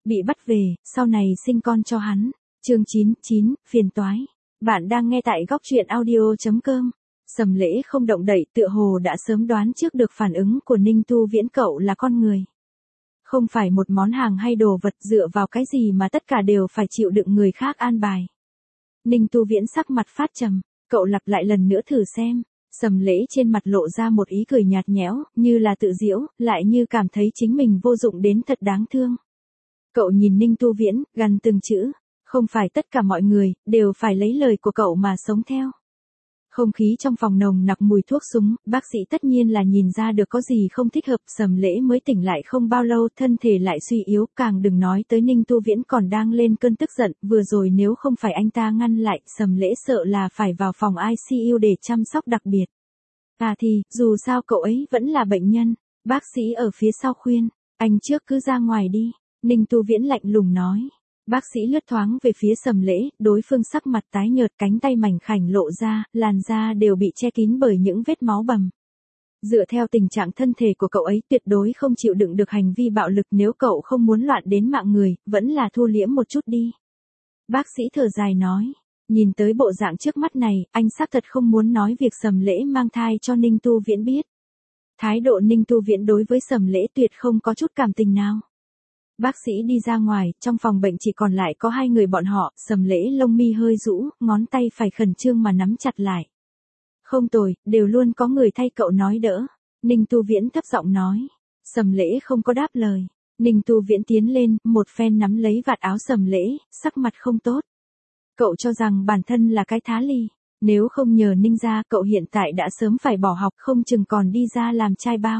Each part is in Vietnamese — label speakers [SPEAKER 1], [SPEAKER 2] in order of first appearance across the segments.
[SPEAKER 1] Bị bắt về, sau này sinh con cho hắn. Chương 99, phiền toái. Bạn đang nghe tại góc truyện audio.com. Sầm Lễ không động đậy, tựa hồ đã sớm đoán trước được phản ứng của Ninh Tu Viễn. Cậu là con người, không phải một món hàng hay đồ vật dựa vào cái gì mà tất cả đều phải chịu đựng người khác an bài. Ninh Tu Viễn sắc mặt phát trầm, cậu lặp lại lần nữa thử xem. Sầm Lễ trên mặt lộ ra một ý cười nhạt nhẽo, như là tự giễu, lại như cảm thấy chính mình vô dụng đến thật đáng thương. Cậu nhìn Ninh Tu Viễn, gằn từng chữ, không phải tất cả mọi người đều phải lấy lời của cậu mà sống theo. Không khí trong phòng nồng nặc mùi thuốc súng, bác sĩ tất nhiên là nhìn ra được có gì không thích hợp. Sầm Lễ mới tỉnh lại không bao lâu, thân thể lại suy yếu, càng đừng nói tới Ninh Tu Viễn còn đang lên cơn tức giận. Vừa rồi nếu không phải anh ta ngăn lại, Sầm Lễ sợ là phải vào phòng ICU để chăm sóc đặc biệt. Thì, dù sao cậu ấy vẫn là bệnh nhân. Bác sĩ ở phía sau khuyên, anh trước cứ ra ngoài đi. Ninh Tu Viễn lạnh lùng nói. Bác sĩ lướt thoáng về phía Sầm Lễ, đối phương sắc mặt tái nhợt, cánh tay mảnh khảnh lộ ra, làn da đều bị che kín bởi những vết máu bầm. Dựa theo tình trạng thân thể của cậu ấy tuyệt đối không chịu đựng được hành vi bạo lực, nếu cậu không muốn loạn đến mạng người, vẫn là thu liễm một chút đi. Bác sĩ thở dài nói, nhìn tới bộ dạng trước mắt này, anh xác thật không muốn nói việc Sầm Lễ mang thai cho Ninh Tu Viễn biết. Thái độ Ninh Tu Viễn đối với Sầm Lễ tuyệt không có chút cảm tình nào. Bác sĩ đi ra ngoài, trong phòng bệnh chỉ còn lại có hai người bọn họ. Sầm Lễ lông mi hơi rũ, ngón tay phải khẩn trương mà nắm chặt lại. Không tồi, đều luôn có người thay cậu nói đỡ. Ninh Tu Viễn thấp giọng nói. Sầm Lễ không có đáp lời. Ninh Tu Viễn tiến lên, một phen nắm lấy vạt áo Sầm Lễ, sắc mặt không tốt. Cậu cho rằng bản thân là cái thá ly. Nếu không nhờ Ninh gia, cậu hiện tại đã sớm phải bỏ học, không chừng còn đi ra làm trai bao.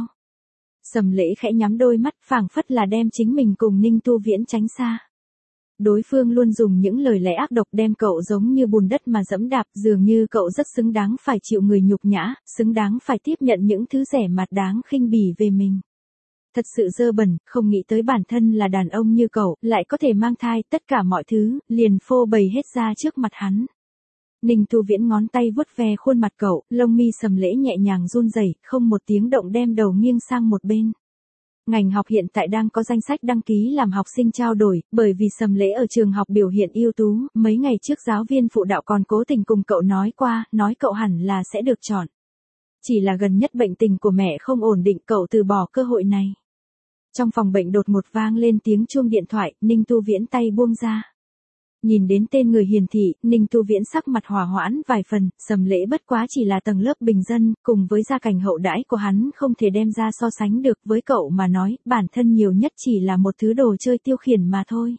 [SPEAKER 1] Sầm Lễ khẽ nhắm đôi mắt, phảng phất là đem chính mình cùng Ninh Tu Viễn tránh xa. Đối phương luôn dùng những lời lẽ ác độc đem cậu giống như bùn đất mà dẫm đạp, dường như cậu rất xứng đáng phải chịu người nhục nhã, xứng đáng phải tiếp nhận những thứ rẻ mạt đáng khinh bỉ về mình. Thật sự dơ bẩn, không nghĩ tới bản thân là đàn ông như cậu, lại có thể mang thai, tất cả mọi thứ, liền phô bày hết ra trước mặt hắn. Ninh Tu Viễn ngón tay vuốt ve khuôn mặt cậu, lông mi Sầm Lễ nhẹ nhàng run rẩy, không một tiếng động đem đầu nghiêng sang một bên. Ngành học hiện tại đang có danh sách đăng ký làm học sinh trao đổi, bởi vì Sầm Lễ ở trường học biểu hiện ưu tú, mấy ngày trước giáo viên phụ đạo còn cố tình cùng cậu nói qua, nói cậu hẳn là sẽ được chọn. Chỉ là gần nhất bệnh tình của mẹ không ổn định, cậu từ bỏ cơ hội này. Trong phòng bệnh đột ngột vang lên tiếng chuông điện thoại, Ninh Tu Viễn tay buông ra. Nhìn đến tên người hiển thị, Ninh Tu Viễn sắc mặt hòa hoãn vài phần. Sầm Lễ bất quá chỉ là tầng lớp bình dân, cùng với gia cảnh hậu đãi của hắn không thể đem ra so sánh được. Với cậu mà nói, bản thân nhiều nhất chỉ là một thứ đồ chơi tiêu khiển mà thôi.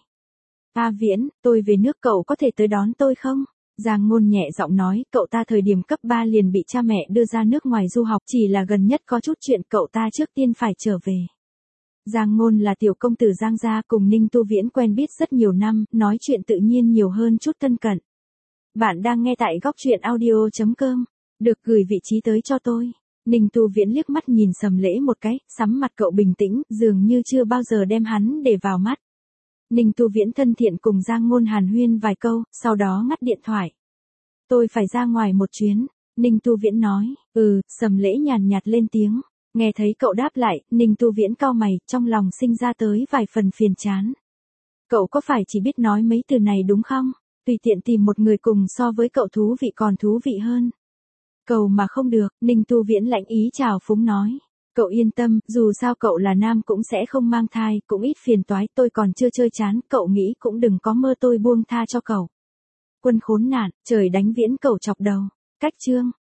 [SPEAKER 1] Viễn, tôi về nước, cậu có thể tới đón tôi không? Giang Ngôn nhẹ giọng nói, cậu ta thời điểm cấp 3 liền bị cha mẹ đưa ra nước ngoài du học, chỉ là gần nhất có chút chuyện cậu ta trước tiên phải trở về. Giang Ngôn là tiểu công tử Giang gia, cùng Ninh Tu Viễn quen biết rất nhiều năm, nói chuyện tự nhiên nhiều hơn chút thân cận. Bạn đang nghe tại góc truyện audio.com, được gửi vị trí tới cho tôi. Ninh Tu Viễn liếc mắt nhìn Sầm Lễ một cái, sắm mặt cậu bình tĩnh, dường như chưa bao giờ đem hắn để vào mắt. Ninh Tu Viễn thân thiện cùng Giang Ngôn hàn huyên vài câu, sau đó ngắt điện thoại. Tôi phải ra ngoài một chuyến, Ninh Tu Viễn nói. Sầm Lễ nhàn nhạt lên tiếng. Nghe thấy cậu đáp lại, Ninh Tu Viễn cau mày, trong lòng sinh ra tới vài phần phiền chán. Cậu có phải chỉ biết nói mấy từ này đúng không? Tùy tiện tìm một người cùng so với cậu thú vị còn thú vị hơn. Cầu mà không được, Ninh Tu Viễn lạnh ý chào phúng nói. Cậu yên tâm, dù sao cậu là nam cũng sẽ không mang thai, cũng ít phiền toái, tôi còn chưa chơi chán, cậu nghĩ cũng đừng có mơ tôi buông tha cho cậu. Quân khốn nạn, trời đánh Viễn cậu chọc đầu. Cách chương.